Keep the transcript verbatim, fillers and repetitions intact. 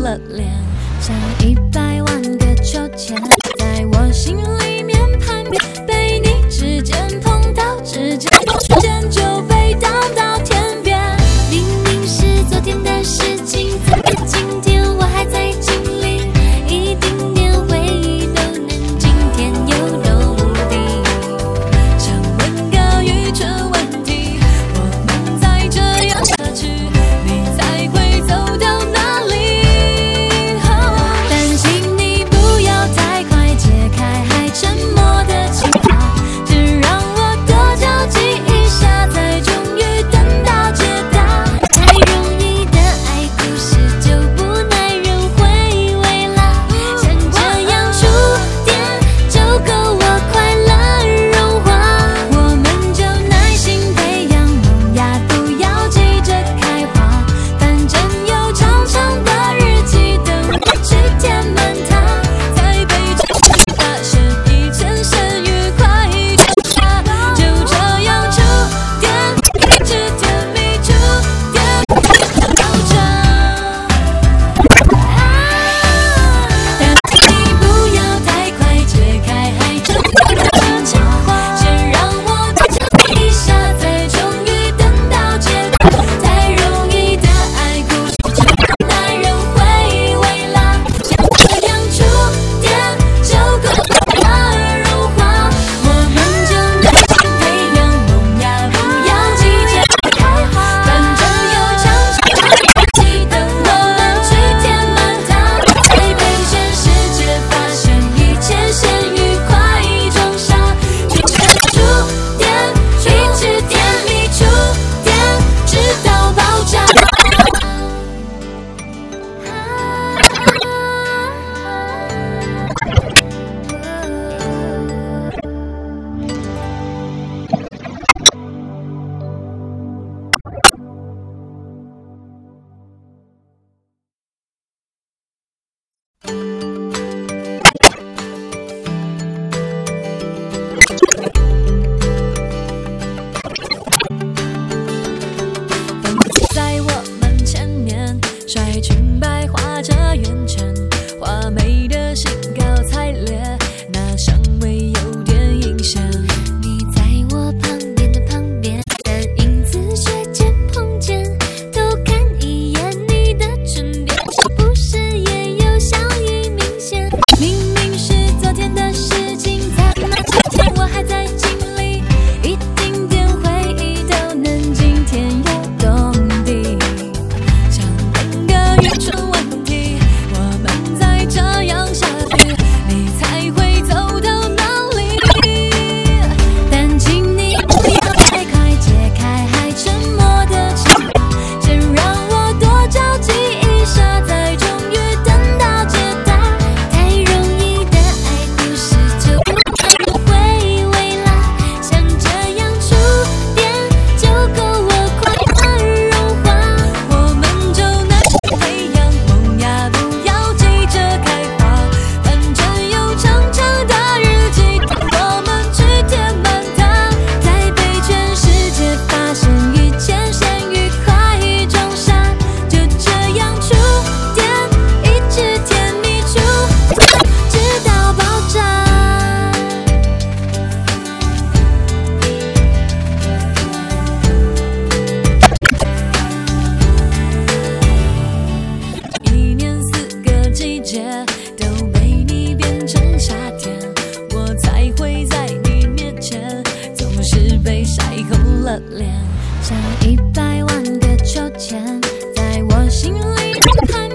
了脸，像一百万个秋千，在我心里面盘旋，被你指尖碰到指尖，瞬间就被荡到天边。明明是昨天的事情，怎么今天我还在经历？一丁点回忆都能惊天又动地。想问个愚蠢问题，我们再这样下去，你才会走到哪里？但请你不要太快解开还沉默的情话，只让我多着急一下，才终于等到解答。太容易的爱故事就不耐人回味啦，像这样触电就够我快乐融化。我们就耐心培养萌芽，不要急着开花，反正有长长的日记等我去填满它。在被这发现一件事愉快就下，就这样触电，一直甜蜜触电爆炸。但你不要太快解开还沉默的情话，先让我多想一下，才终于等到解答。太容易的爱故事就不耐人回味啦，像这样触电就够了融化。我们就耐心培养萌芽，不要急着开花，反正有长长的日记等我们去填满它。才被全世界发现一切先愉快装傻，就这样触电，一直甜蜜触电，直到爆炸。在我们前面甩裙摆画着圆圈，画眉的兴高采烈，那香味有点阴险。你在我旁边的旁边的影子雪间碰见，偷看一眼你的唇边，是不是也有笑意明显？明明是昨天的事情，在那之前我还在经历，一丁点回忆都能惊天又动地。想问个愚蠢问题，我们再这样下去，你才会走到哪里？但请你不要太快解开还沉默的情话，先让我多着急一下，才终于等到解答。太容易的爱故事就不耐人回味啦，像这样触电就够我快乐融化。我们就耐心培养萌芽，不要急着开花，反正有长长的日记等我们去填满它。在被全世界发现一切先愉快装傻，就这样触电，一直甜蜜触电，直到爆炸。一年四个季节都被你变成夏天，我才会在你面前总是被晒红了脸，像一百万个秋千，在我心里盘